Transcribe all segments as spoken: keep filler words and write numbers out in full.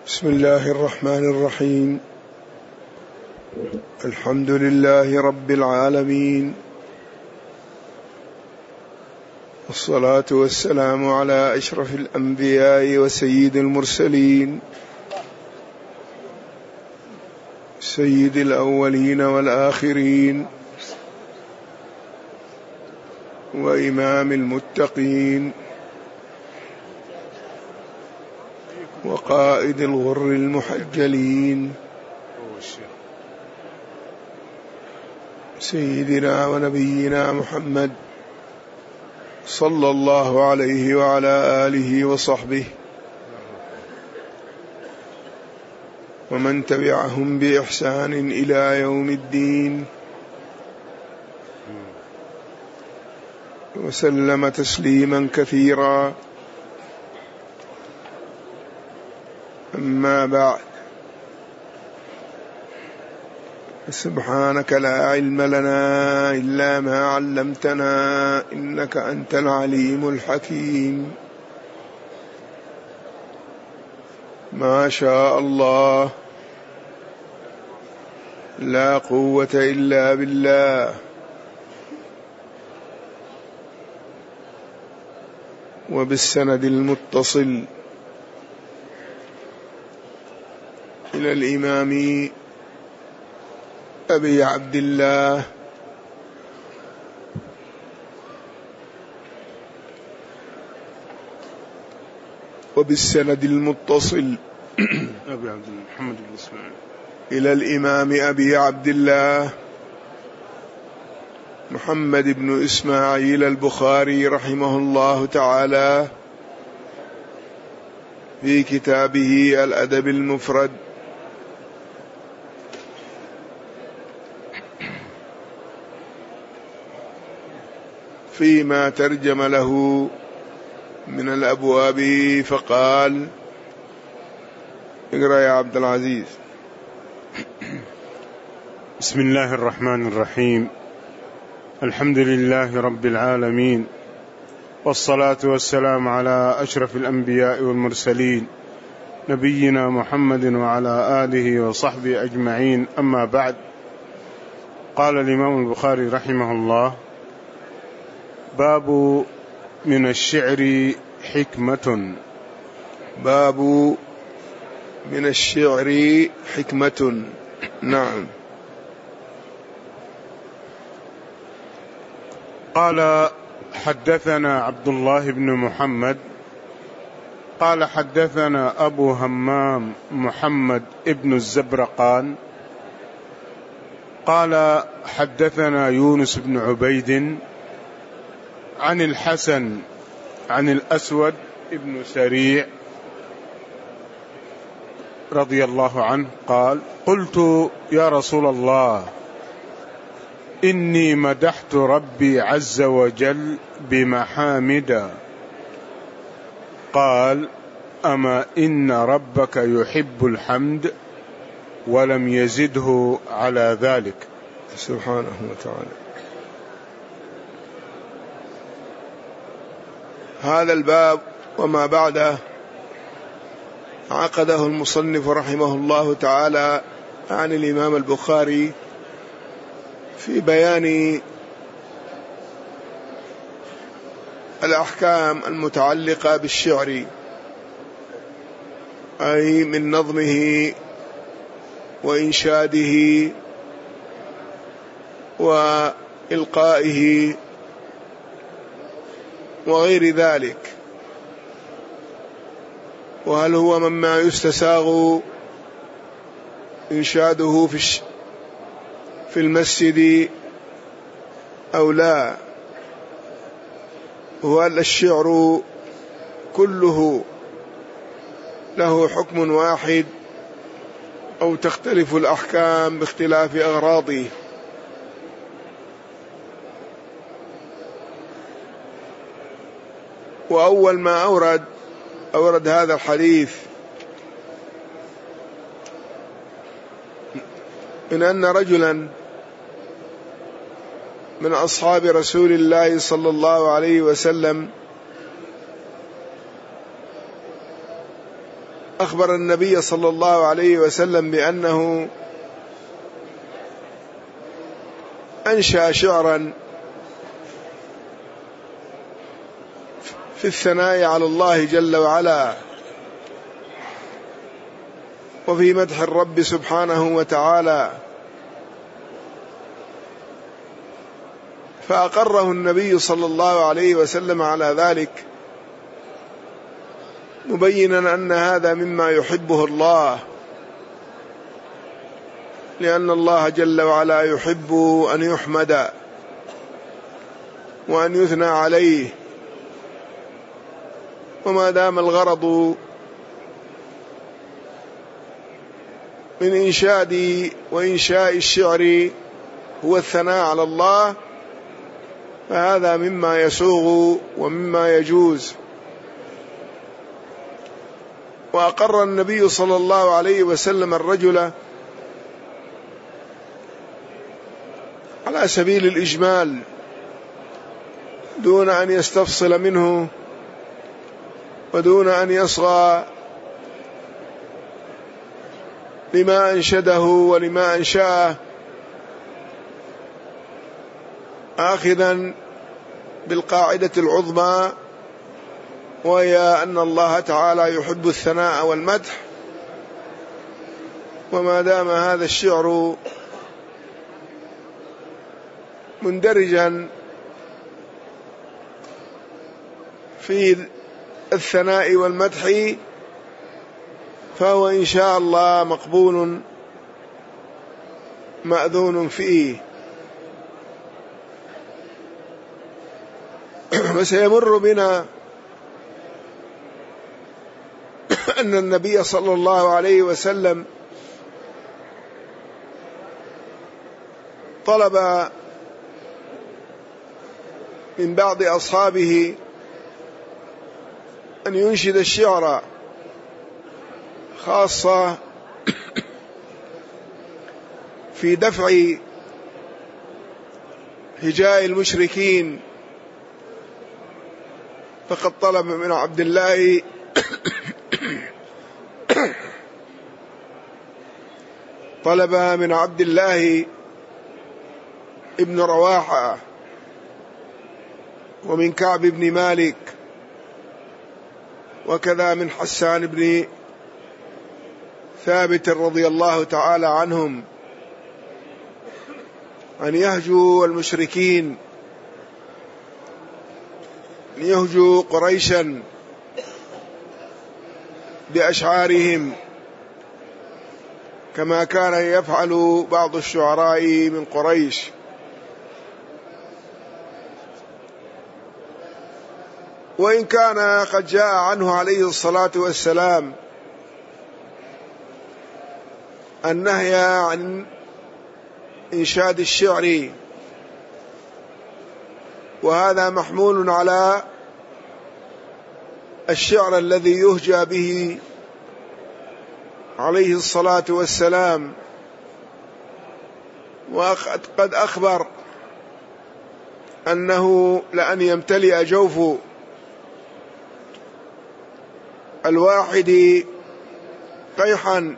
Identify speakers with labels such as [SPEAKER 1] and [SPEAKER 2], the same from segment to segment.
[SPEAKER 1] بسم الله الرحمن الرحيم. الحمد لله رب العالمين، والصلاة والسلام على أشرف الأنبياء وسيد المرسلين، سيد الأولين والآخرين، وإمام المتقين، وقائد الغر المحجلين، سيدنا ونبينا محمد صلى الله عليه وعلى آله وصحبه ومن تبعهم بإحسان إلى يوم الدين، وسلم تسليما كثيرا. أما بعد، سبحانك لا علم لنا إلا ما علمتنا إنك أنت العليم الحكيم. ما شاء الله، لا قوة إلا بالله. وبالسند المتصل إلى الإمام أبي عبد الله وبالسند المتصل
[SPEAKER 2] أبي عبد الله محمد بن إسماعيل
[SPEAKER 1] إلى الإمام أبي عبد الله محمد بن إسماعيل البخاري رحمه الله تعالى في كتابه الأدب المفرد، فيما ترجم له من الأبواب، فقال: اقرأ يا عبد العزيز.
[SPEAKER 2] بسم الله الرحمن الرحيم. الحمد لله رب العالمين، والصلاة والسلام على أشرف الأنبياء والمرسلين، نبينا محمد وعلى آله وصحبه أجمعين. أما بعد، قال الإمام البخاري رحمه الله: باب من الشعر حكمة.
[SPEAKER 1] باب من الشعر حكمة. نعم.
[SPEAKER 2] قال: حدثنا عبد الله بن محمد قال حدثنا أبو همام محمد ابن الزبرقان قال حدثنا يونس بن عبيد عن الحسن عن الأسود ابن سريع رضي الله عنه قال: قلت يا رسول الله، إني مدحت ربي عز وجل بمحامد. قال: أما إن ربك يحب الحمد ولم يزده على ذلك.
[SPEAKER 1] سبحانه وتعالى. هذا الباب وما بعده عقده المصنف رحمه الله تعالى عن الإمام البخاري في بيان الأحكام المتعلقة بالشعر، أي من نظمه وإنشاده وإلقائه وغير ذلك، وهل هو مما يستساغ إنشاده في في المسجد أو لا، وهل الشعر كله له حكم واحد أو تختلف الأحكام باختلاف أغراضه. وأول ما أورد أورد هذا الحديث من أن رجلا من أصحاب رسول الله صلى الله عليه وسلم أخبر النبي صلى الله عليه وسلم بأنه أنشأ شعرا في الثناء على الله جل وعلا وفي مدح الرب سبحانه وتعالى، فأقره النبي صلى الله عليه وسلم على ذلك، مبينا أن هذا مما يحبه الله، لأن الله جل وعلا يحب أن يحمد وأن يثنى عليه. وما دام الغرض من إنشاد وإنشاء الشعر هو الثناء على الله، فهذا مما يسوغ ومما يجوز. وأقر النبي صلى الله عليه وسلم الرجل على سبيل الإجمال دون أن يستفصل منه ودون أن يصغى لما أنشده ولما أنشأه، آخذا بالقاعدة العظمى، وهي أن الله تعالى يحب الثناء والمدح. وما دام هذا الشعر مندرجا في الثناء والمدح فهو إن شاء الله مقبول مأذون فيه. وسيمر بنا أن النبي صلى الله عليه وسلم طلب من بعض أصحابه أن ينشد الشعر، خاصة في دفع هجاء المشركين، فقد طلب من عبد الله طلب من عبد الله ابن رواحة ومن كعب بن مالك وكذا من حسان بن ثابت رضي الله تعالى عنهم أن يهجوا المشركين، أن يهجوا قريشا بأشعارهم كما كان يفعل بعض الشعراء من قريش. وإن كان قد جاء عنه عليه الصلاة والسلام النهي عن إنشاد الشعر، وهذا محمول على الشعر الذي يهجى به عليه الصلاة والسلام. وقد أخبر أنه لأن يمتلئ جوف الواحد قيحا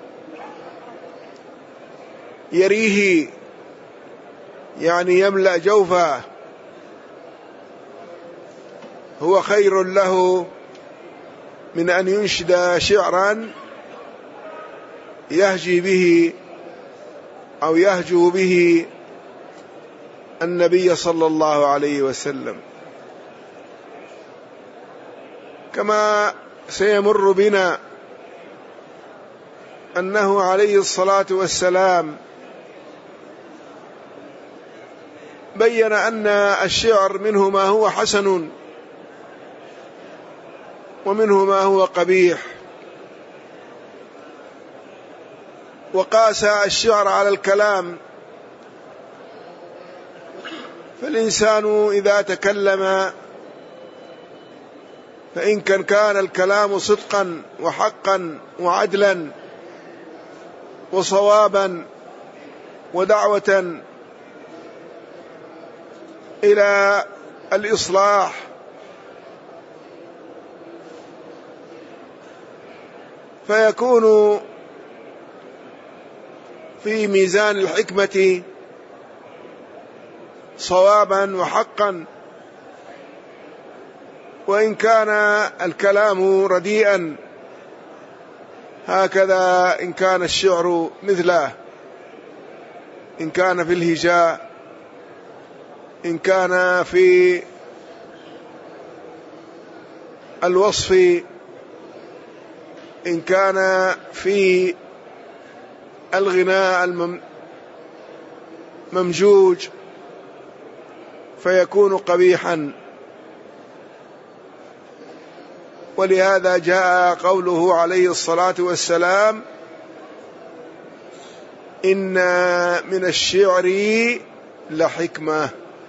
[SPEAKER 1] يريه، يعني يملأ جوفه، هو خير له من أن ينشد شعرا يهجي به أو يهجو به النبي صلى الله عليه وسلم. كما سيمر بنا أنه عليه الصلاة والسلام بين أن الشعر منه ما هو حسن ومنه ما هو قبيح، وقاس الشعر على الكلام، فالإنسان إذا تكلم فإن كان كان الكلام صدقا وحقا وعدلا وصوابا ودعوة إلى الإصلاح فيكون في ميزان الحكمة صوابا وحقا، وإن كان الكلام رديئا هكذا، إن كان الشعر مثله، إن كان في الهجاء، إن كان في الوصف، إن كان في الغناء الممجوج، فيكون قبيحا. ولهذا جاء قوله عليه الصلاة والسلام: إن من الشعر لحكمة.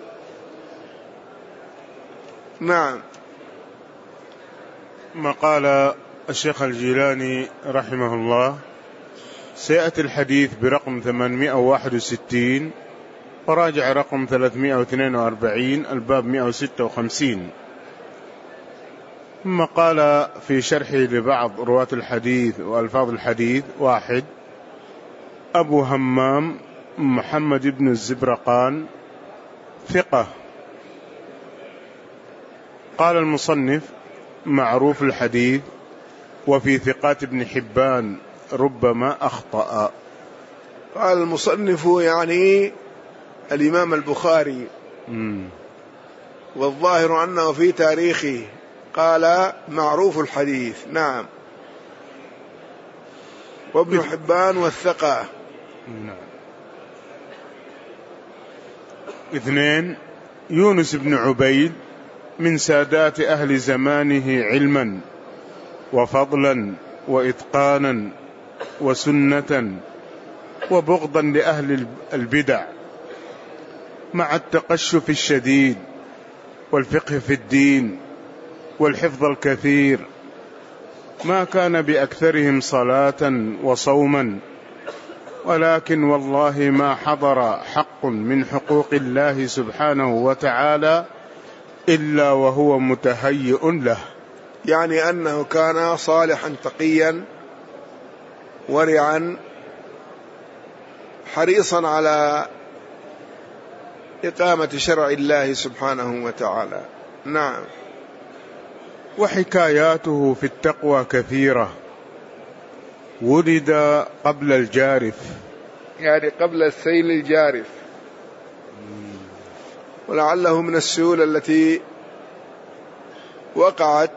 [SPEAKER 1] نعم.
[SPEAKER 2] ما قال الشيخ الجيلاني رحمه الله: سيأتي الحديث برقم ثمانمائة وواحد وستين، وراجع رقم ثلاثمائة واثنين وأربعين، الباب مائة وستة وخمسين. ثم قال في شرحه لبعض رواة الحديث وألفاظ الحديث: واحد، أبو همام محمد بن الزبرقان ثقة. قال المصنف: معروف الحديث، وفي ثقات ابن حبان ربما أخطأ.
[SPEAKER 1] قال المصنف يعني الإمام البخاري،
[SPEAKER 2] مم.
[SPEAKER 1] والظاهر أنه في تاريخه قال معروف الحديث. نعم. وابن حبان والثقة.
[SPEAKER 2] نعم. اثنين، يونس بن عبيد من سادات أهل زمانه علما وفضلا وإتقانا وسنة وبغضا لأهل البدع، مع التقشف الشديد والفقه في الدين والحفظ الكثير، ما كان بأكثرهم صلاة وصوما، ولكن والله ما حضر حق من حقوق الله سبحانه وتعالى إلا وهو متهيئ له.
[SPEAKER 1] يعني أنه كان صالحا تقيا ورعا حريصا على إقامة شرع الله سبحانه وتعالى. نعم.
[SPEAKER 2] وحكاياته في التقوى كثيرة. ولد قبل الجارف،
[SPEAKER 1] يعني قبل السيل الجارف، ولعله من السيول التي وقعت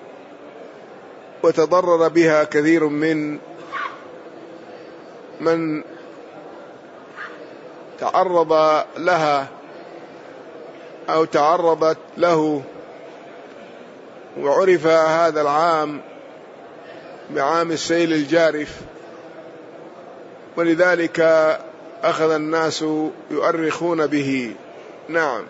[SPEAKER 1] وتضرر بها كثير من من تعرض لها أو تعرضت له. وعرف هذا العام بعام السيل الجارف، ولذلك أخذ الناس يؤرخون به. نعم.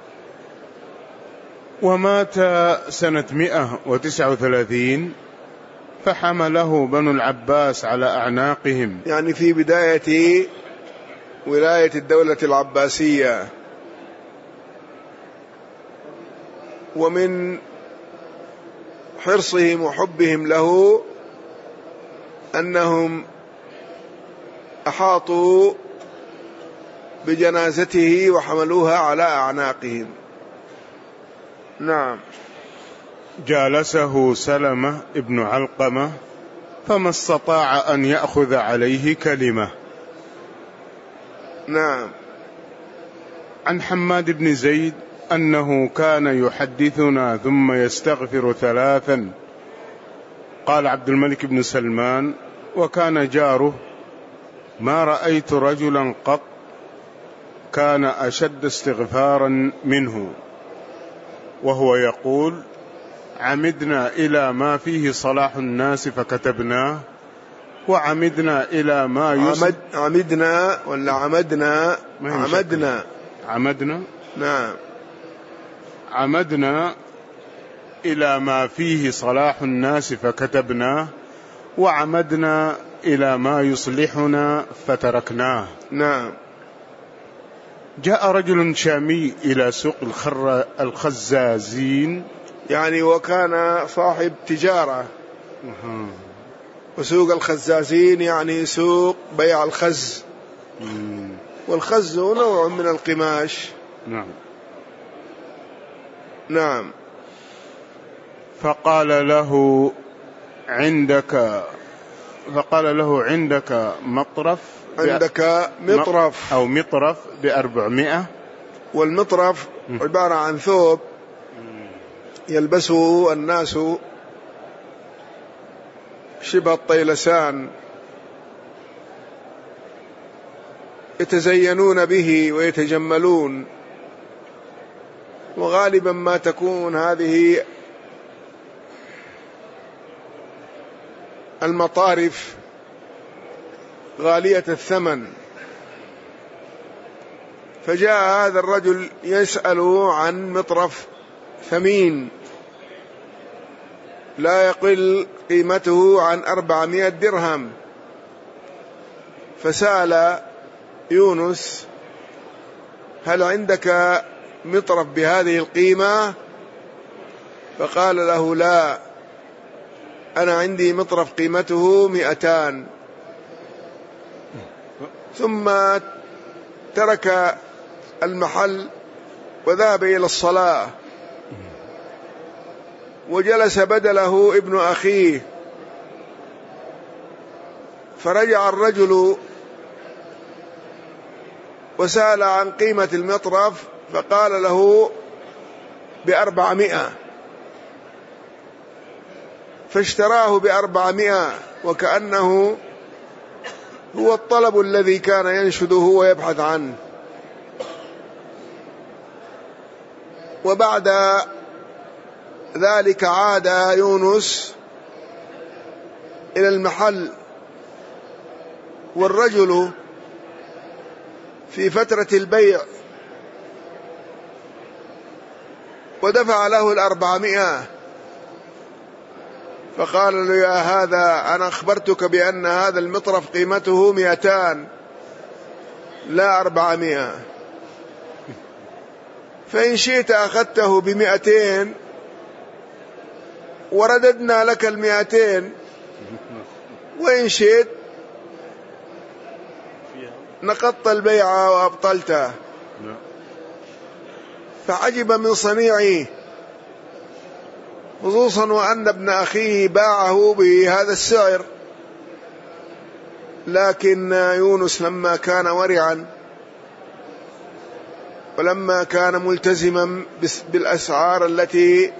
[SPEAKER 2] ومات سنة مئة وتسعة وثلاثين، فحمله بنو العباس على أعناقهم،
[SPEAKER 1] يعني في بداية ولاية الدولة العباسية. ومن حرصهم وحبهم له أنهم أحاطوا بجنازته وحملوها على أعناقهم. نعم.
[SPEAKER 2] جالسه سلمة ابن علقمة فما استطاع أن يأخذ عليه كلمة.
[SPEAKER 1] نعم.
[SPEAKER 2] عن حماد بن زيد أنه كان يحدثنا ثم يستغفر ثلاثا. قال عبد الملك بن سلمان: وكان جاره: ما رأيت رجلا قط كان أشد استغفارا منه، وهو يقول: عمدنا إلى ما فيه صلاح الناس فكتبناه، وعمدنا إلى ما يصلح.
[SPEAKER 1] عمد عمدنا ولا عمدنا؟ عمدنا.
[SPEAKER 2] عمدنا.
[SPEAKER 1] نعم.
[SPEAKER 2] عمدنا إلى ما فيه صلاح الناس فكتبناه، وعمدنا إلى ما يصلحنا فتركناه.
[SPEAKER 1] نعم.
[SPEAKER 2] جاء رجل شامي إلى سوق الخر الخزازين،
[SPEAKER 1] يعني وكان صاحب تجارة، وسوق الخزازين يعني سوق بيع الخز، والخز نوع من القماش.
[SPEAKER 2] نعم.
[SPEAKER 1] نعم.
[SPEAKER 2] فقال له عندك فقال له عندك مطرف
[SPEAKER 1] عندك مطرف
[SPEAKER 2] أو مطرف بأربعمائة.
[SPEAKER 1] والمطرف عبارة عن ثوب يلبسه الناس شبه الطيلسان، يتزينون به ويتجملون، وغالبا ما تكون هذه المطارف غالية الثمن. فجاء هذا الرجل يسأل عن مطرف ثمين لا يقل قيمته عن أربعمائة درهم، فسأل يونس: هل عندك مطرف بهذه القيمة؟ فقال له: لا، أنا عندي مطرف قيمته مئتان. ثم ترك المحل وذهب إلى الصلاة، وجلس بدله ابن أخيه. فرجع الرجل وسأل عن قيمة المطرف، فقال له بأربعمائة، فاشتراه بأربعمائة، وكأنه هو الطلب الذي كان ينشده ويبحث عنه. وبعد ذلك عاد يونس إلى المحل، والرجل في فترة البيع، ودفع له الأربعمائة. فقال له: يا هذا، أنا أخبرتك بأن هذا المطرف قيمته مئتان لا أربعمائة، فإن شئت أخذته بمئتين ورددنا لك المئتين، وإن شئت نقضت البيع وأبطلته. فعجب من صنيعه، خصوصا وأن ابن أخيه باعه بهذا السعر. لكن يونس لما كان ورعا، ولما كان ملتزما بالأسعار التي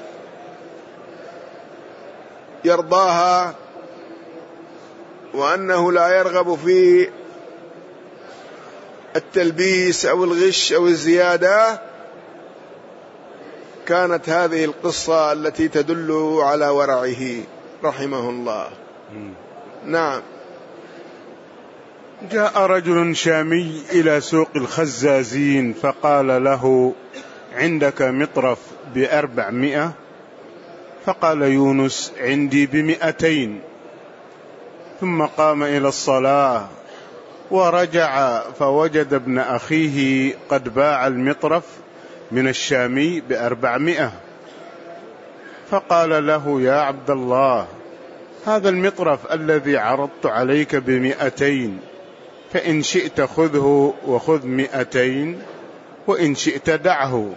[SPEAKER 1] يرضاها، وأنه لا يرغب في التلبيس أو الغش أو الزيادة، كانت هذه القصة التي تدل على ورعه رحمه الله. نعم.
[SPEAKER 2] جاء رجل شامي إلى سوق الخزازين فقال له: عندك مطرف بأربعمائة؟ فقال يونس: عندي بمئتين. ثم قام إلى الصلاة، ورجع فوجد ابن أخيه قد باع المطرف من الشامي بأربعمائة. فقال له: يا عبد الله، هذا المطرف الذي عرضت عليك بمئتين، فإن شئت خذه وخذ مئتين، وإن شئت دعه.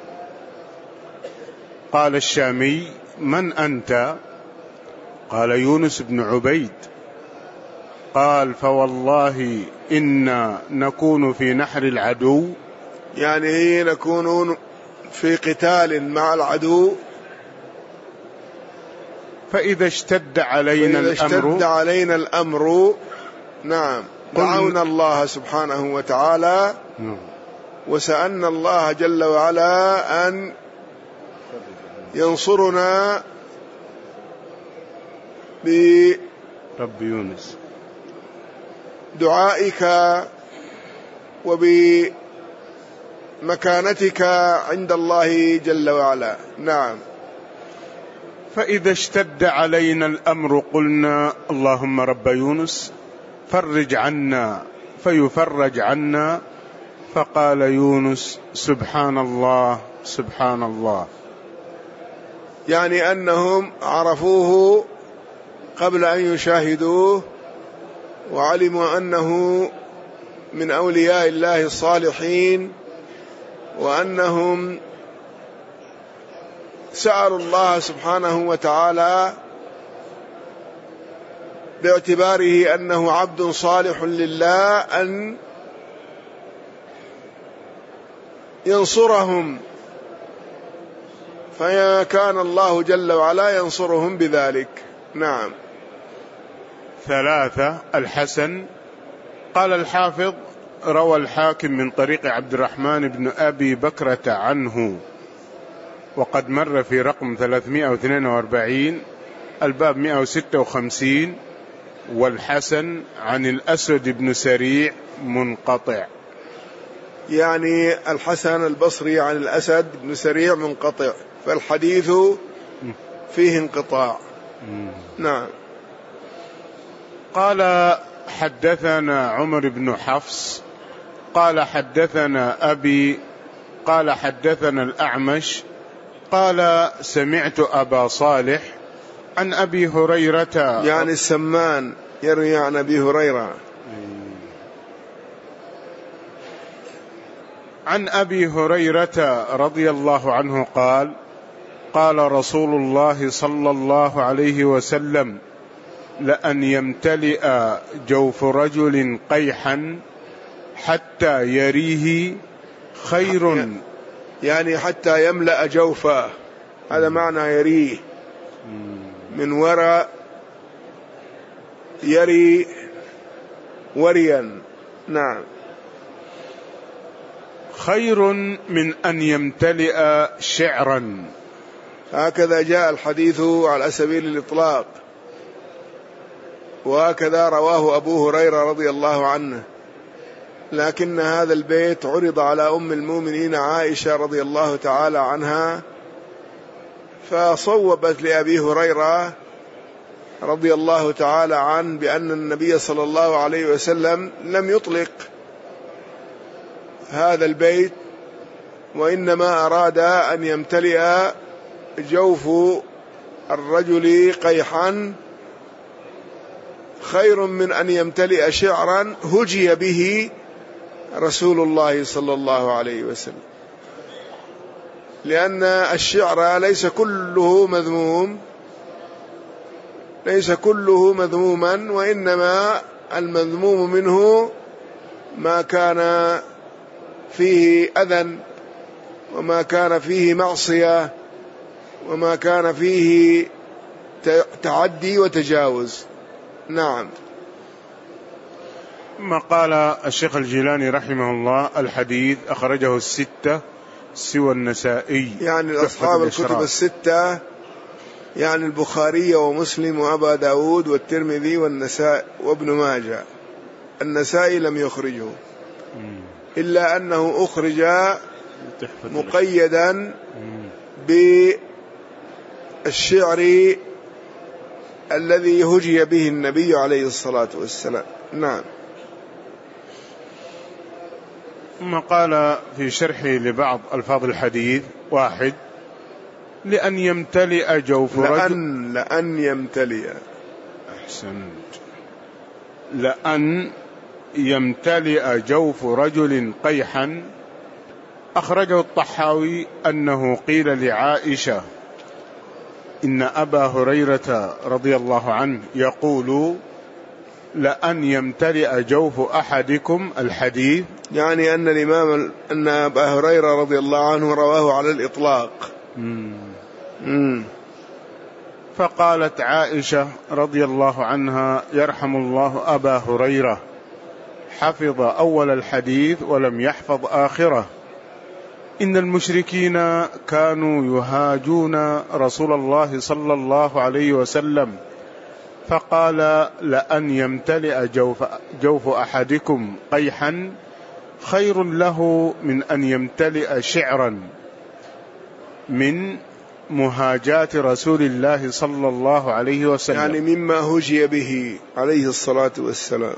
[SPEAKER 2] قال الشامي: من أنت؟ قال: يونس بن عبيد. قال: فوالله إنا نكون في نحر العدو،
[SPEAKER 1] يعني نكون في قتال مع العدو،
[SPEAKER 2] فإذا اشتد علينا
[SPEAKER 1] فإذا
[SPEAKER 2] الأمر
[SPEAKER 1] اشتد علينا الأمر نعم دعونا الله سبحانه وتعالى، وسألنا الله جل وعلا أن ينصرنا
[SPEAKER 2] برب يونس
[SPEAKER 1] دعائك وبمكانتك عند الله جل وعلا. نعم.
[SPEAKER 2] فإذا اشتد علينا الأمر قلنا: اللهم رب يونس فرج عنا، فيفرج عنا. فقال يونس: سبحان الله سبحان الله.
[SPEAKER 1] يعني أنهم عرفوه قبل أن يشاهدوه، وعلموا أنه من أولياء الله الصالحين، وأنهم سألوا الله سبحانه وتعالى باعتباره أنه عبد صالح لله أن ينصرهم، فكان الله جل وعلا ينصرهم بذلك. نعم.
[SPEAKER 2] ثلاثة. الحسن. قال الحافظ: روى الحاكم من طريق عبد الرحمن بن أبي بكرة عنه، وقد مر في رقم ثلاثمائة واثنين وأربعين الباب مائة وستة وخمسين. والحسن عن الأسود بن سريع منقطع.
[SPEAKER 1] يعني الحسن البصري عن الأسد بن سريع منقطع، فالحديث فيه انقطاع. نعم.
[SPEAKER 2] قال: حدثنا عمر بن حفص قال حدثنا أبي قال حدثنا الأعمش قال: سمعت أبا صالح عن أبي هريرة،
[SPEAKER 1] يعني السمان يروي عن أبي هريرة،
[SPEAKER 2] عن أبي هريرة رضي الله عنه قال: قال رسول الله صلى الله عليه وسلم: لأن يمتلئ جوف رجل قيحا حتى يريه خير،
[SPEAKER 1] يعني حتى يملأ جوفه، هذا معنى يريه، من وراء يري وريا. نعم.
[SPEAKER 2] خير من أن يمتلئ شعرا.
[SPEAKER 1] هكذا جاء الحديث على سبيل الإطلاق، وهكذا رواه أبو هريرة رضي الله عنه، لكن هذا البيت عرض على أم المؤمنين عائشة رضي الله تعالى عنها، فصوبت لأبي هريرة رضي الله تعالى عنه بأن النبي صلى الله عليه وسلم لم يطلق هذا البيت، وإنما أراد أن يمتلئ جوف الرجل قيحا خير من أن يمتلئ شعرا هجي به رسول الله صلى الله عليه وسلم، لأن الشعر ليس كله مذموم، ليس كله مذموما، وإنما المذموم منه ما كان فيه أذى، وما كان فيه معصية، وما كان فيه تعدي وتجاوز. نعم.
[SPEAKER 2] ما قال الشيخ الجيلاني رحمه الله: الحديث أخرجه الستة سوى النسائي،
[SPEAKER 1] يعني أصحاب الكتب الستة، يعني البخاري ومسلم وأبا داود والترمذي والنسائي وابن ماجه. النسائي لم يخرجه، إلا أنه أخرج مقيدا بالشعر الذي هجي به النبي عليه الصلاة والسلام. نعم.
[SPEAKER 2] ثم قال في شرحه لبعض ألفاظ الحديث: واحد، لأن يمتلئ جوف رجل،
[SPEAKER 1] لأن, لأن يمتلئ،
[SPEAKER 2] أحسنت، لأن يمتلئ جوف رجل قيحا. أخرجه الطحاوي أنه قيل لعائشة: إن أبا هريرة رضي الله عنه يقول: لأن يمتلئ جوف أحدكم الحديث،
[SPEAKER 1] يعني أن الإمام أن أبا هريرة رضي الله عنه رواه على الإطلاق.
[SPEAKER 2] مم. مم. فقالت عائشة رضي الله عنها: يرحم الله أبا هريرة، حفظ أول الحديث ولم يحفظ آخره. إن المشركين كانوا يهاجون رسول الله صلى الله عليه وسلم، فقال: لأن يمتلئ جوف, جوف أحدكم قيحا خير له من أن يمتلئ شعرا، من مهاجات رسول الله صلى الله عليه وسلم،
[SPEAKER 1] يعني مما هجي به عليه الصلاة والسلام.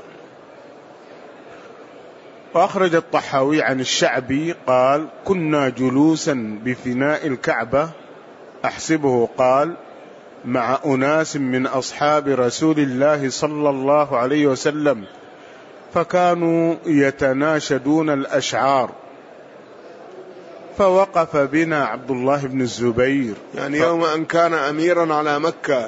[SPEAKER 2] وأخرج الطحاوي عن الشعبي قال: كنا جلوسا بفناء الكعبة، أحسبه قال: مع أناس من أصحاب رسول الله صلى الله عليه وسلم، فكانوا يتناشدون الأشعار، فوقف بنا عبد الله بن الزبير.
[SPEAKER 1] يعني يوم أن كان أميرا على مكة،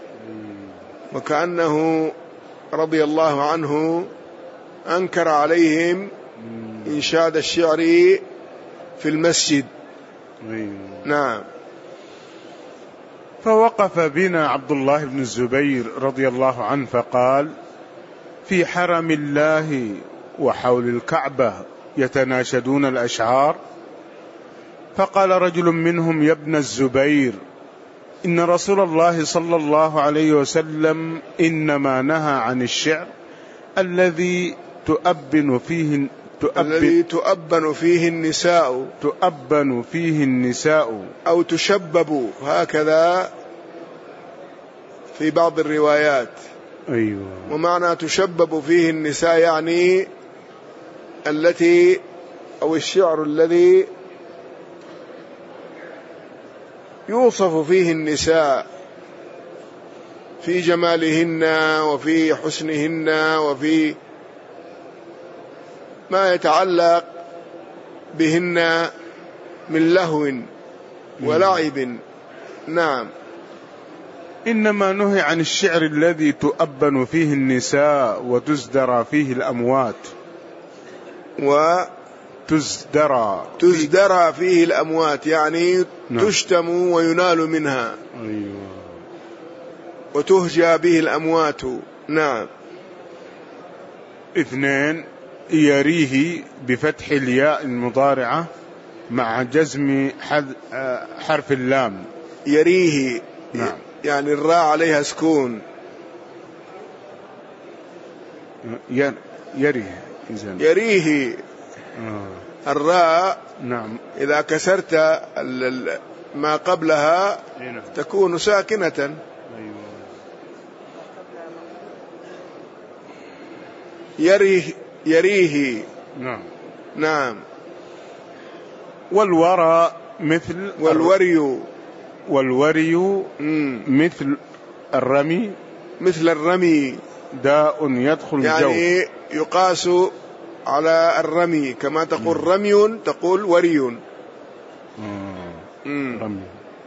[SPEAKER 1] وكأنه رضي الله عنه أنكر عليهم إنشاد الشعر في المسجد. نعم.
[SPEAKER 2] فوقف بنا عبد الله بن الزبير رضي الله عنه فقال: في حرم الله وحول الكعبة يتناشدون الأشعار؟ فقال رجل منهم: يا ابن الزبير، إن رسول الله صلى الله عليه وسلم إنما نهى عن الشعر الذي تؤبن فيه تؤبن
[SPEAKER 1] الذي تؤبن فيه النساء
[SPEAKER 2] تؤبن فيه النساء
[SPEAKER 1] أو تشبب، هكذا في بعض الروايات.
[SPEAKER 2] أيوة.
[SPEAKER 1] ومعنى تشبب فيه النساء يعني التي أو الشعر الذي يوصف فيه النساء في جمالهن وفي حسنهن وفي ما يتعلق بهن من لهو ولعب. نعم.
[SPEAKER 2] إنما نهي عن الشعر الذي تؤبن فيه النساء وتزدرى فيه الأموات وتزدرى
[SPEAKER 1] تزدرى فيه الأموات، يعني نعم. تشتم وينال منها.
[SPEAKER 2] أيوة.
[SPEAKER 1] وتهجى به الأموات. نعم.
[SPEAKER 2] اثنين، يريه بفتح الياء المضارعة مع جزم حرف اللام.
[SPEAKER 1] يريه.
[SPEAKER 2] نعم.
[SPEAKER 1] يعني الراء عليها سكون.
[SPEAKER 2] يريه.
[SPEAKER 1] يريه.
[SPEAKER 2] آه.
[SPEAKER 1] الراء
[SPEAKER 2] نعم.
[SPEAKER 1] إذا كسرت ما قبلها تكون ساكنة.
[SPEAKER 2] أيوة.
[SPEAKER 1] يريه يريه.
[SPEAKER 2] نعم.
[SPEAKER 1] نعم.
[SPEAKER 2] والورى مثل
[SPEAKER 1] والوري
[SPEAKER 2] والوري مثل الرمي
[SPEAKER 1] مثل الرمي
[SPEAKER 2] داء يدخل
[SPEAKER 1] يعني
[SPEAKER 2] الجو،
[SPEAKER 1] يعني يقاس على الرمي، كما تقول مم. رمي تقول وري.
[SPEAKER 2] رمي.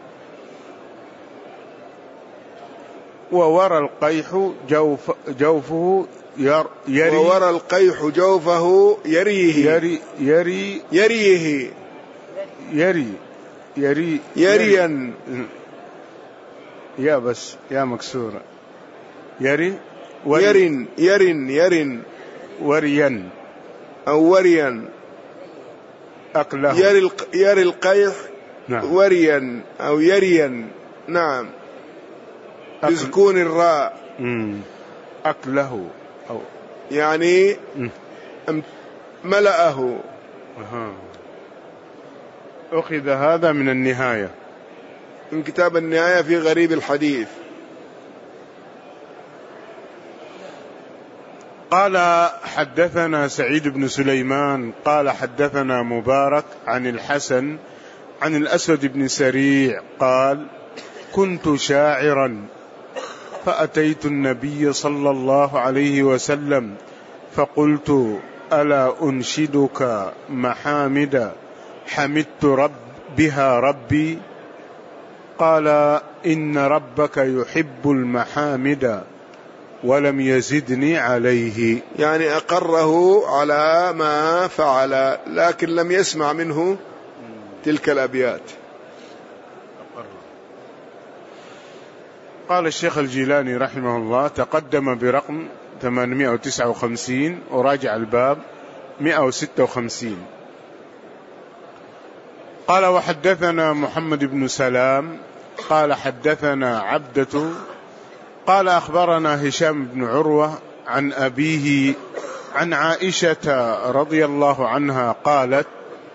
[SPEAKER 2] وورى القيح جوف جوفه ير يري
[SPEAKER 1] وورى القيح جوفه يريه
[SPEAKER 2] يري يري
[SPEAKER 1] يريه
[SPEAKER 2] يري يري
[SPEAKER 1] يريا
[SPEAKER 2] يا بس يا مكسورة. يري
[SPEAKER 1] يرن يرن يرن
[SPEAKER 2] وريا
[SPEAKER 1] أو وريا
[SPEAKER 2] أكله.
[SPEAKER 1] يري يري القيح.
[SPEAKER 2] نعم.
[SPEAKER 1] وريا أو يريا. نعم. بسكون الراء.
[SPEAKER 2] مم. أكله أو
[SPEAKER 1] يعني مم. ملأه.
[SPEAKER 2] أها. أخذ هذا من النهاية،
[SPEAKER 1] من كتاب النهاية في غريب الحديث.
[SPEAKER 2] قال حدثنا سعيد بن سليمان قال حدثنا مبارك عن الحسن عن الأسود بن سريع قال: كنت شاعرا فأتيت النبي صلى الله عليه وسلم فقلت: ألا أنشدك محامد حمدت رب بها ربي؟ قال: إن ربك يحب المحامد ولم يزدني عليه.
[SPEAKER 1] يعني أقره على ما فعل، لكن لم يسمع منه تلك الأبيات.
[SPEAKER 2] قال الشيخ الجيلاني رحمه الله: تقدم برقم ثمانمائة وتسعة وخمسين وراجع الباب مائة وستة وخمسين. قال: وحدثنا محمد بن سلام قال حدثنا عبدة قال أخبرنا هشام بن عروة عن أبيه عن عائشة رضي الله عنها قالت: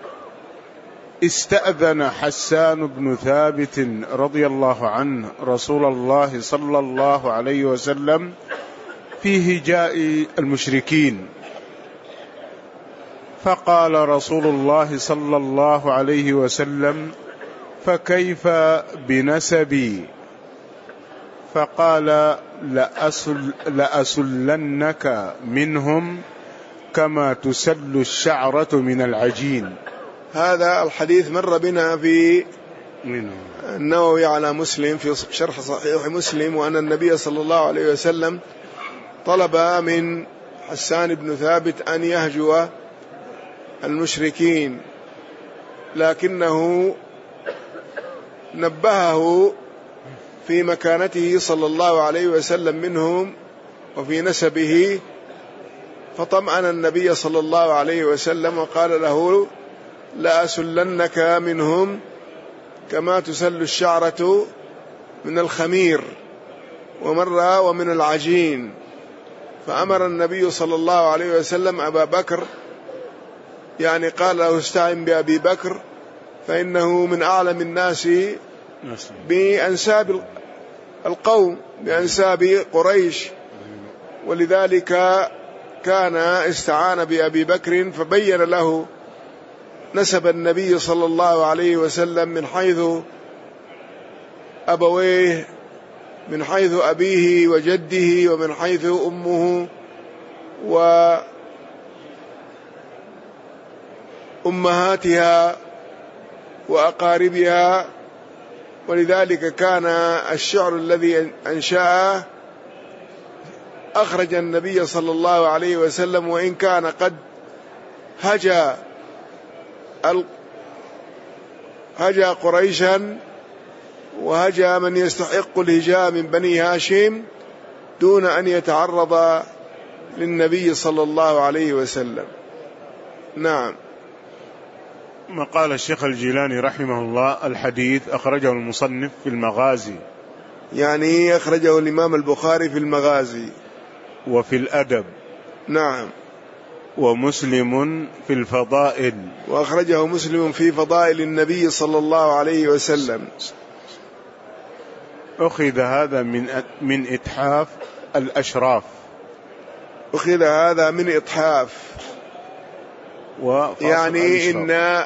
[SPEAKER 2] استأذن حسان بن ثابت رضي الله عنه رسول الله صلى الله عليه وسلم في هجاء المشركين، فقال رسول الله صلى الله عليه وسلم: فكيف بنسبي؟ فقال لأسل لأسلنك منهم كما تسل الشعرة من العجين.
[SPEAKER 1] هذا الحديث مر بنا في النووي على مسلم في شرح صحيح مسلم، وأن النبي صلى الله عليه وسلم طلب من حسان بن ثابت أن يهجو المشركين، لكنه نبهه في مكانته صلى الله عليه وسلم منهم وفي نسبه، فطمأن النبي صلى الله عليه وسلم وقال له لأسلنك منهم كما تسل الشعرة من الخمير ومر ومن العجين. فأمر النبي صلى الله عليه وسلم أبا بكر، يعني قال له استعن بأبي بكر فإنه من أعلم الناس بأنساب القوم، بأنساب قريش، ولذلك كان استعان بأبي بكر فبين له نسب النبي صلى الله عليه وسلم من حيث أبويه، من حيث أبيه وجده، ومن حيث أمه وأمهاتها وأقاربها. ولذلك كان الشعر الذي أنشأه أخرج النبي صلى الله عليه وسلم، وإن كان قد هجا هجا قريشا وهجا من يستحق الهجاء من بني هاشم دون أن يتعرض للنبي صلى الله عليه وسلم. نعم.
[SPEAKER 2] ما قال الشيخ الجيلاني رحمه الله الحديث أخرجه المصنف في المغازي،
[SPEAKER 1] يعني أخرجه الإمام البخاري في المغازي
[SPEAKER 2] وفي الأدب.
[SPEAKER 1] نعم.
[SPEAKER 2] ومسلم في الفضائل،
[SPEAKER 1] وأخرجه مسلم في فضائل النبي صلى الله عليه وسلم.
[SPEAKER 2] أخذ هذا من من إتحاف الأشراف،
[SPEAKER 1] أخذ هذا من إتحاف، يعني إن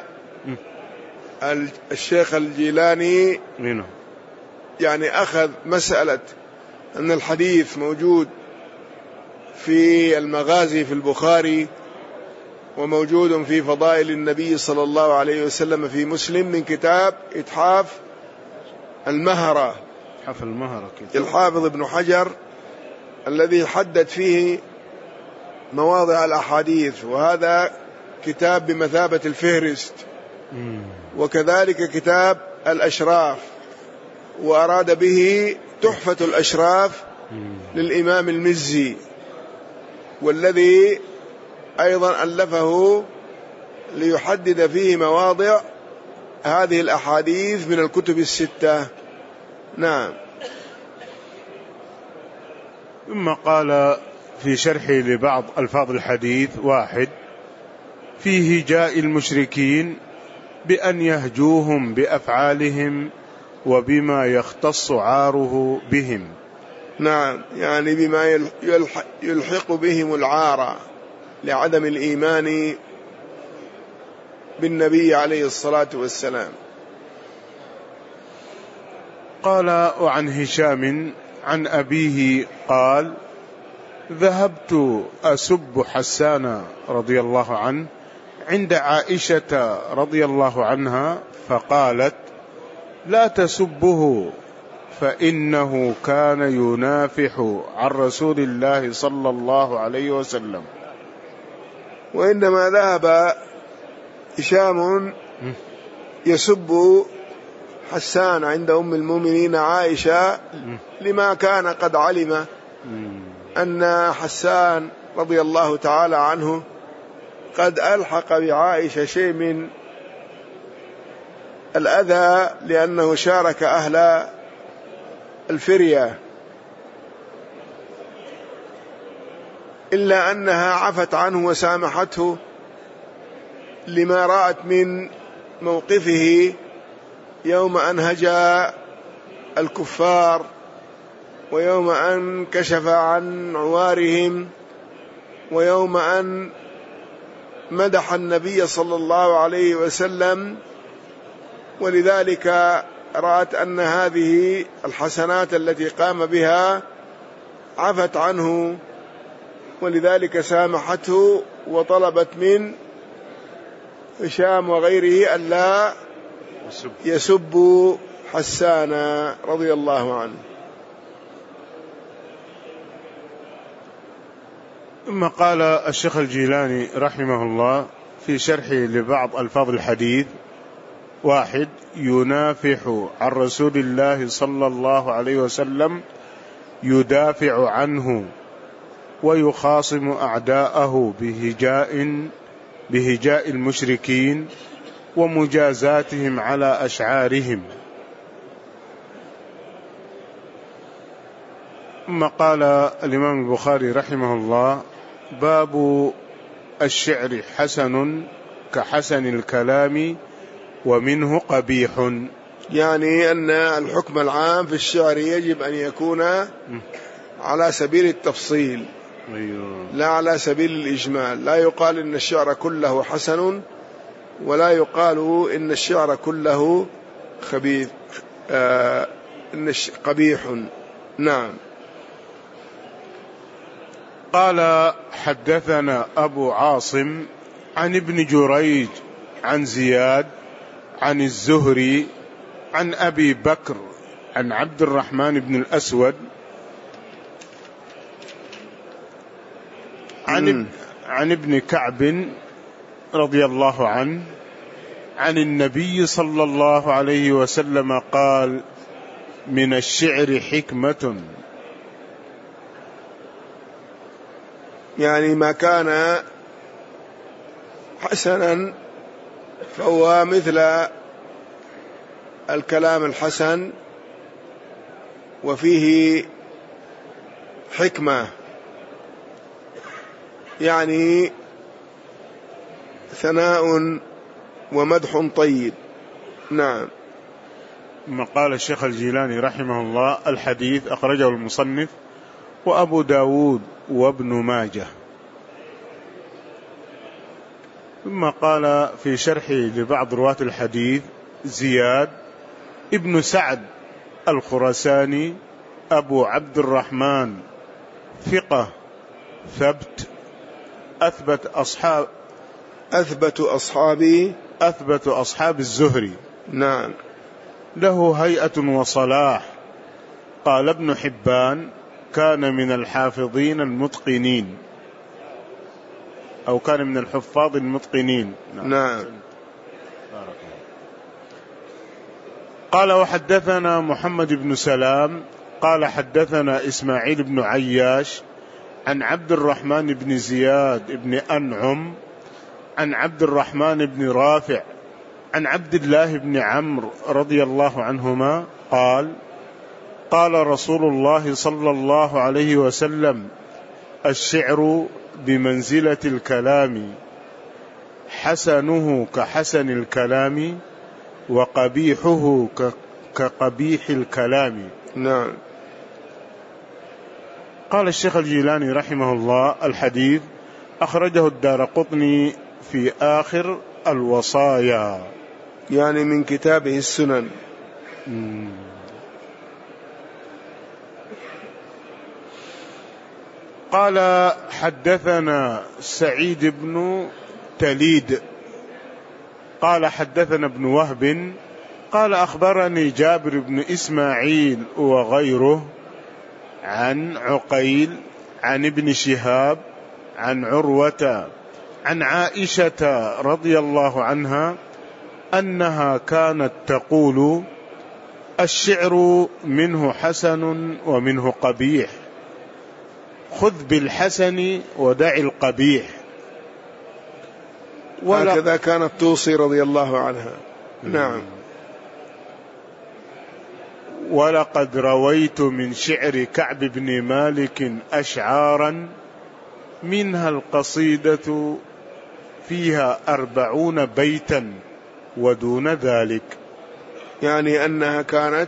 [SPEAKER 1] الشيخ الجيلاني يعني أخذ مسألة أن الحديث موجود في المغازي في البخاري، وموجود في فضائل النبي صلى الله عليه وسلم في مسلم، من كتاب إتحاف المهرة،
[SPEAKER 2] إتحاف المهرة
[SPEAKER 1] الحافظ ابن حجر الذي حدد فيه مواضع الأحاديث، وهذا كتاب بمثابة الفهرست. وكذلك كتاب الأشراف، وأراد به تحفة الأشراف للإمام المزي، والذي أيضا ألفه ليحدد فيه مواضع هذه الأحاديث من الكتب الستة. نعم.
[SPEAKER 2] ثم قال في شرحه لبعض ألفاظ الحديث: واحد، فيه هجاء المشركين بأن يهجوهم بأفعالهم وبما يختص عاره بهم.
[SPEAKER 1] نعم، يعني بما يلحق بهم العار لعدم الإيمان بالنبي عليه الصلاة والسلام.
[SPEAKER 2] قال: وعن هشام عن أبيه قال: ذهبت أسب حسان رضي الله عنه عند عائشة رضي الله عنها، فقالت: لا تسبه فإنه كان ينافح عن رسول الله صلى الله عليه وسلم.
[SPEAKER 1] وإنما ذهب هشام يسب حسان عند أم المؤمنين عائشة لما كان قد علم أن حسان رضي الله تعالى عنه قد ألحق بعائشة شيء من الأذى، لأنه شارك أهل الفرية، إلا أنها عفت عنه وسامحته لما رأت من موقفه يوم أن هجا الكفار، ويوم أن كشف عن عوارهم، ويوم أن مدح النبي صلى الله عليه وسلم. ولذلك رأت أن هذه الحسنات التي قام بها عفت عنه، ولذلك سامحته وطلبت من هشام وغيره ألا يسبوا حسان رضي الله عنه.
[SPEAKER 2] ثم قال الشيخ الجيلاني رحمه الله في شرحه لبعض ألفاظ الحديث: واحد، ينافح عن رسول الله صلى الله عليه وسلم، يدافع عنه ويخاصم أعداءه بهجاء بهجاء المشركين ومجازاتهم على أشعارهم. ثم قال الإمام البخاري رحمه الله: باب الشعر حسن كحسن الكلام ومنه قبيح.
[SPEAKER 1] يعني أن الحكم العام في الشعر يجب أن يكون على سبيل التفصيل لا على سبيل الإجمال. لا يقال إن الشعر كله حسن، ولا يقال إن الشعر كله خبيث آه إن قبيح. نعم.
[SPEAKER 2] قال: حدثنا أبو عاصم عن ابن جريج عن زياد عن الزهري عن أبي بكر عن عبد الرحمن بن الأسود عن, عن ابن كعب رضي الله عنه عن النبي صلى الله عليه وسلم قال: من الشعر حكمة.
[SPEAKER 1] يعني ما كان حسنا فهو مثل الكلام الحسن وفيه حكمة، يعني ثناء ومدح طيب. نعم.
[SPEAKER 2] ثم قال الشيخ الجيلاني رحمه الله: الحديث أخرجه المصنف وأبو داود وابن ماجه. ثم قال في شرحه لبعض رواة الحديث: زياد ابن سعد الخراساني أبو عبد الرحمن ثقة ثبت أثبت أصحاب
[SPEAKER 1] أثبت أصحابي
[SPEAKER 2] أثبت أصحاب الزهري.
[SPEAKER 1] نعم.
[SPEAKER 2] له هيئة وصلاح. قال ابن حبان: كان من الحافظين المتقنين، أو كان من الحفاظ المتقنين.
[SPEAKER 1] نعم, نعم.
[SPEAKER 2] قال: وحدثنا محمد بن سلام قال حدثنا إسماعيل بن عياش عن عبد الرحمن بن زياد بن أنعم عن عبد الرحمن بن رافع عن عبد الله بن عمرو رضي الله عنهما قال: قال رسول الله صلى الله عليه وسلم: الشعر بمنزلة الكلام، حسنه كحسن الكلام وقبيحه كقبيح الكلام.
[SPEAKER 1] نعم.
[SPEAKER 2] قال الشيخ الجيلاني رحمه الله: الحديث أخرجه الدارقطني في آخر الوصايا،
[SPEAKER 1] يعني من كتابه السنن.
[SPEAKER 2] مم. قال: حدثنا سعيد بن تليد قال حدثنا ابن وهب قال: أخبرني جابر بن إسماعيل وغيره عن عقيل عن ابن شهاب عن عروة عن عائشة رضي الله عنها أنها كانت تقول: الشعر منه حسن ومنه قبيح، خذ بالحسن ودع القبيح.
[SPEAKER 1] هكذا كانت توصي رضي الله عنها. نعم.
[SPEAKER 2] ولقد رويت من شعر كعب بن مالك أشعارا منها القصيدة فيها أربعون بيتا ودون ذلك.
[SPEAKER 1] يعني أنها كانت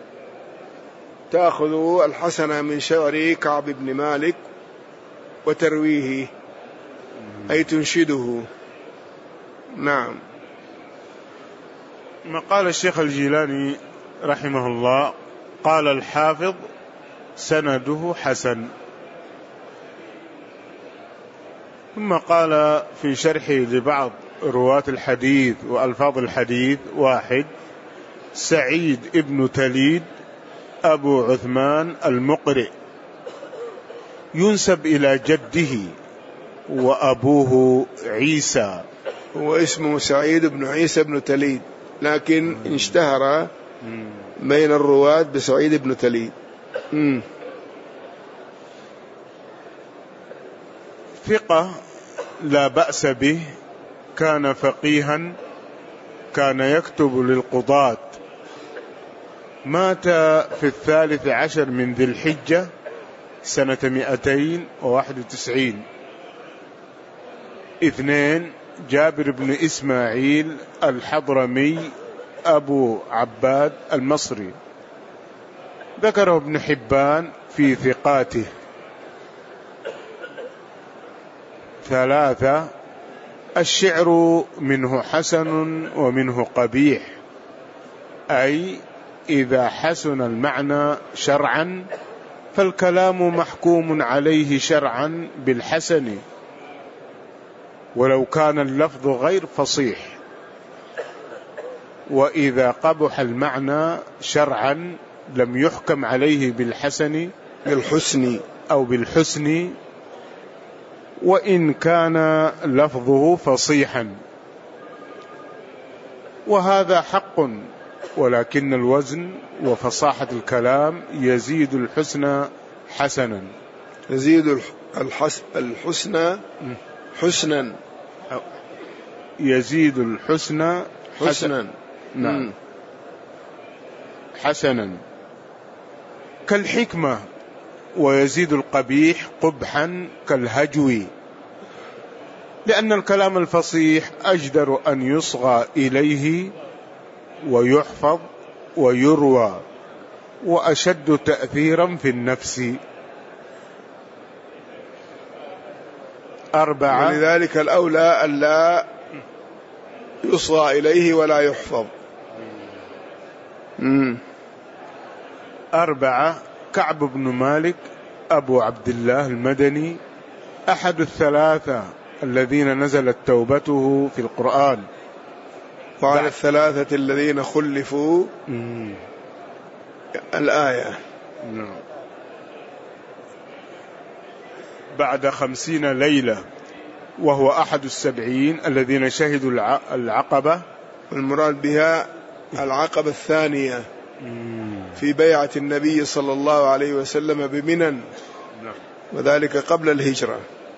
[SPEAKER 1] تأخذ الحسنة من شعر كعب بن مالك وترويه، أي تنشده. نعم.
[SPEAKER 2] ما قال الشيخ الجيلاني رحمه الله قال الحافظ سنده حسن. ثم قال في شرحه لبعض رواة الحديث وألفاظ الحديث: واحد، سعيد ابن تليد أبو عثمان المقرئ، ينسب إلى جده وأبوه عيسى.
[SPEAKER 1] هو اسمه سعيد بن عيسى بن تليد، لكن اشتهر بين الرواة بسعيد بن تليد. مم.
[SPEAKER 2] ثقة لا بأس به، كان فقيها، كان يكتب للقضاة، مات في الثالث عشر من ذي الحجة سنة مئتين وواحد وتسعين. اثنين، جابر بن إسماعيل الحضرمي أبو عباد المصري، ذكره ابن حبان في ثقاته. ثلاثة، الشعر منه حسن ومنه قبيح، أي إذا حسن المعنى شرعا فالكلام محكوم عليه شرعا بالحسن، ولو كان اللفظ غير فصيح. وإذا قبح المعنى شرعا لم يحكم عليه بالحسن
[SPEAKER 1] بالحسن
[SPEAKER 2] أو بالحسن وإن كان لفظه فصيحا. وهذا حق، ولكن الوزن وفصاحة الكلام يزيد الحسن حسنا.
[SPEAKER 1] يزيد الحس الحسن حسنا
[SPEAKER 2] يزيد الحسن
[SPEAKER 1] حسنا.
[SPEAKER 2] نعم، حسنا كالحكمة، ويزيد القبيح قبحا كالهجو، لأن الكلام الفصيح أجدر أن يصغى إليه ويحفظ ويروى، وأشد تأثيرا في النفس. أربعة،
[SPEAKER 1] ولذلك الأولى ألا يصغى إليه ولا يحفظ. مم.
[SPEAKER 2] أربعة، كعب بن مالك أبو عبد الله المدني، أحد الثلاثة الذين نزلت توبته في القرآن،
[SPEAKER 1] وعلى الثلاثة الذين خلفوا
[SPEAKER 2] مم.
[SPEAKER 1] الآية.
[SPEAKER 2] نعم. بعد خمسين ليلة، وهو أحد السبعين الذين شهدوا العقبة،
[SPEAKER 1] والمراد بها العقبة الثانية في بيعة النبي صلى الله عليه وسلم بمنى، وذلك قبل الهجرة.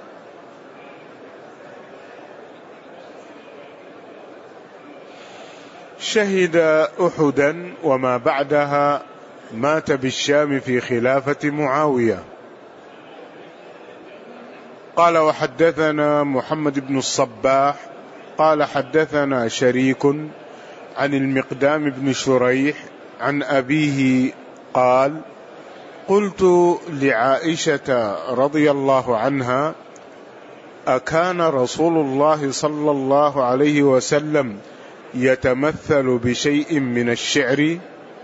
[SPEAKER 2] شهد أحدا وما بعدها، مات بالشام في خلافة معاوية. قال: وحدثنا محمد بن الصباح قال حدثنا شريك عن المقدام بن شريح عن أبيه قال: قلت لعائشة رضي الله عنها: أكان رسول الله صلى الله عليه وسلم يتمثل بشيء من الشعر؟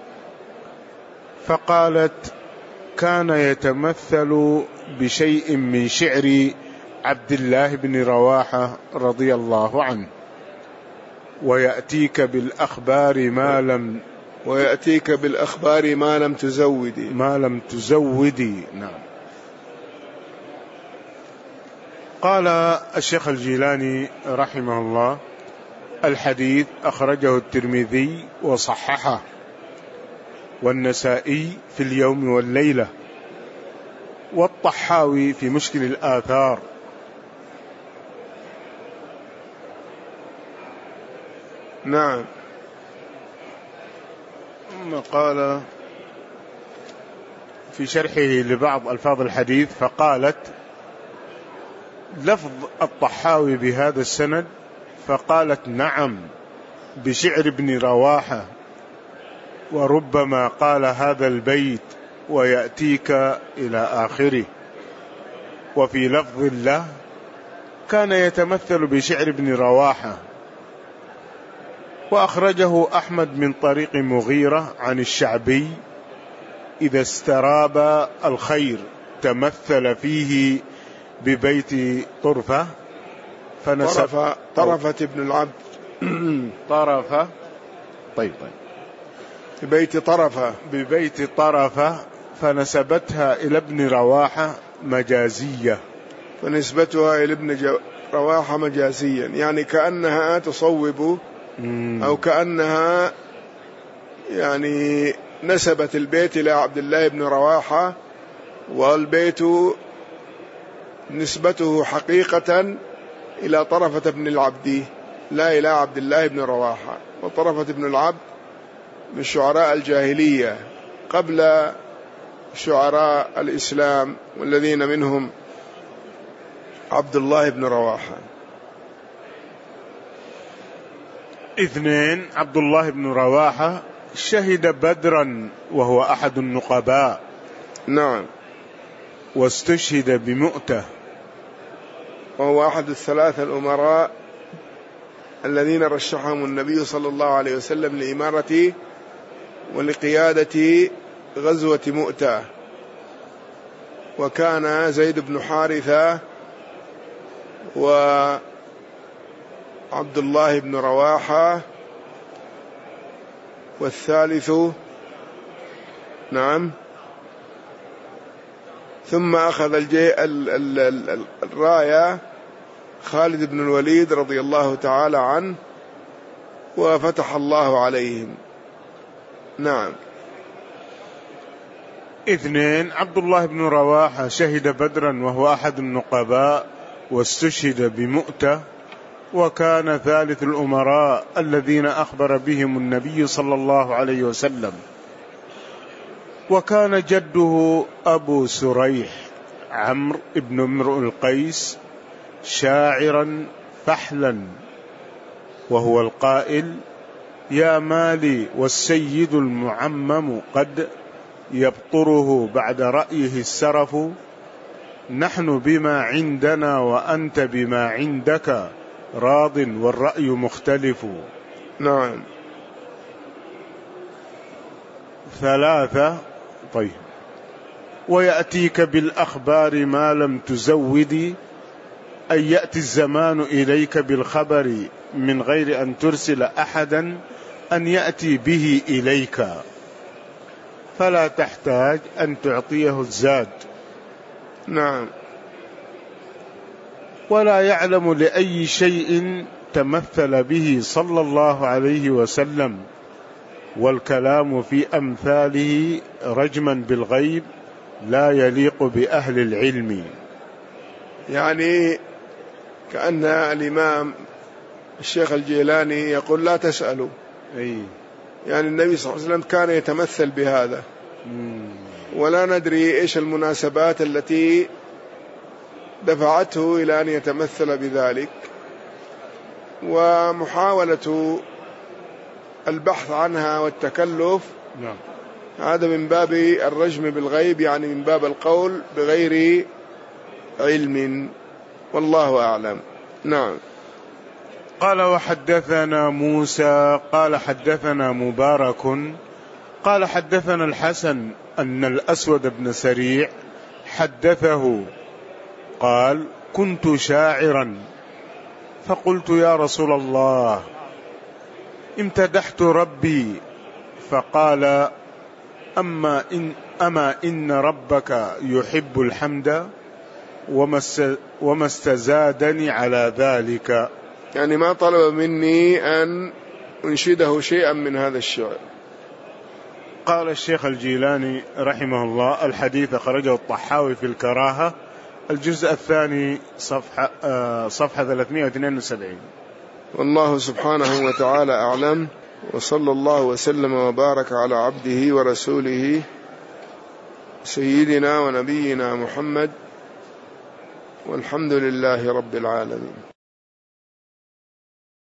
[SPEAKER 2] فقالت: كان يتمثل بشيء من شعر عبد الله بن رواحة رضي الله عنه، ويأتيك بالأخبار ما لم
[SPEAKER 1] ويأتيك بالأخبار ما لم تزودي
[SPEAKER 2] ما لم تزودي نعم. قال الشيخ الجيلاني رحمه الله: الحديث أخرجه الترمذي وصححه، والنسائي في اليوم والليلة، والطحاوي في مشكل الآثار.
[SPEAKER 1] نعم.
[SPEAKER 2] ثم قال في شرحه لبعض ألفاظ الحديث فقالت: لفظ الطحاوي بهذا السند، فقالت: نعم بشعر ابن رواحة، وربما قال هذا البيت ويأتيك إلى آخره. وفي لفظ له: كان يتمثل بشعر ابن رواحة. وأخرجه أحمد من طريق مغيرة عن الشعبي: إذا استراب الخير تمثل فيه ببيت طرفة فنسب
[SPEAKER 1] طرفة طرفة ابن العبد
[SPEAKER 2] طرفة طيب طيب
[SPEAKER 1] ببيت طرفة
[SPEAKER 2] ببيت طرفة فنسبتها إلى ابن رواحة مجازية،
[SPEAKER 1] فنسبتها إلى ابن رواحة مجازيا، يعني كأنها تصوب أو كأنها يعني نسبت البيت إلى عبد الله بن رواحة، والبيت نسبته حقيقة إلى طرفة بن العبد لا إلى عبد الله بن رواحة. وطرفة بن العبد من شعراء الجاهلية قبل شعراء الإسلام، والذين منهم عبد الله بن رواحة.
[SPEAKER 2] اثنين: عبد الله بن رواحة شهد بدرا وهو أحد النقباء.
[SPEAKER 1] نعم.
[SPEAKER 2] واستشهد بمؤتة،
[SPEAKER 1] وهو أحد الثلاثة الأمراء الذين رشحهم النبي صلى الله عليه وسلم لإمارة ولقيادة غزوة مؤتة. وكان زيد بن حارثة وعبد الله بن رواحة، والثالث نعم ثم أخذ الراية خالد بن الوليد رضي الله تعالى عنه وفتح الله عليهم. نعم.
[SPEAKER 2] اثنين: عبد الله بن رواحة شهد بدرا وهو أحد النقباء واستشهد بمؤتة، وكان ثالث الأمراء الذين أخبر بهم النبي صلى الله عليه وسلم. وكان جده أبو سريح عمرو بن امرؤ القيس شاعرا فحلا، وهو القائل: يا مالي والسيد المعمم قد يبطره بعد رأيه السرف، نحن بما عندنا وأنت بما عندك راض والرأي مختلف.
[SPEAKER 1] نعم.
[SPEAKER 2] ثلاثة: طيب. ويأتيك بالأخبار ما لم تزودي، أن يأتي الزمان إليك بالخبر من غير أن ترسل أحدا أن يأتي به إليك، فلا تحتاج أن تعطيه الزاد.
[SPEAKER 1] نعم.
[SPEAKER 2] ولا يعلم لأي شيء تمثل به صلى الله عليه وسلم، والكلام في أمثاله رجما بالغيب لا يليق بأهل العلم.
[SPEAKER 1] يعني كأن الإمام الشيخ الجيلاني يقول لا تسألوا.
[SPEAKER 2] أي.
[SPEAKER 1] يعني النبي صلى الله عليه وسلم كان يتمثل بهذا، ولا ندري إيش المناسبات التي دفعته إلى أن يتمثل بذلك، ومحاولة البحث عنها والتكلف
[SPEAKER 2] نعم.
[SPEAKER 1] هذا من باب الرجم بالغيب، يعني من باب القول بغير علم، والله أعلم. نعم.
[SPEAKER 2] قال: وحدثنا موسى قال حدثنا مبارك قال حدثنا الحسن أن الأسود بن سريع حدثه قال: كنت شاعرا فقلت يا رسول الله امتدحت ربي، فقال: أما إن, أما إن ربك يحب الحمد وما استزادني على ذلك.
[SPEAKER 1] يعني ما طلب مني أن أنشده شيئا من هذا الشعر.
[SPEAKER 2] قال الشيخ الجيلاني رحمه الله: الحديث خرجه الطحاوي في الكراهة الجزء الثاني صفحة, آه صفحة ثلاثمائة واثنين وسبعين.
[SPEAKER 1] والله سبحانه وتعالى أعلم، وصلى الله وسلم وبارك على عبده ورسوله سيدنا ونبينا محمد، والحمد لله رب العالمين.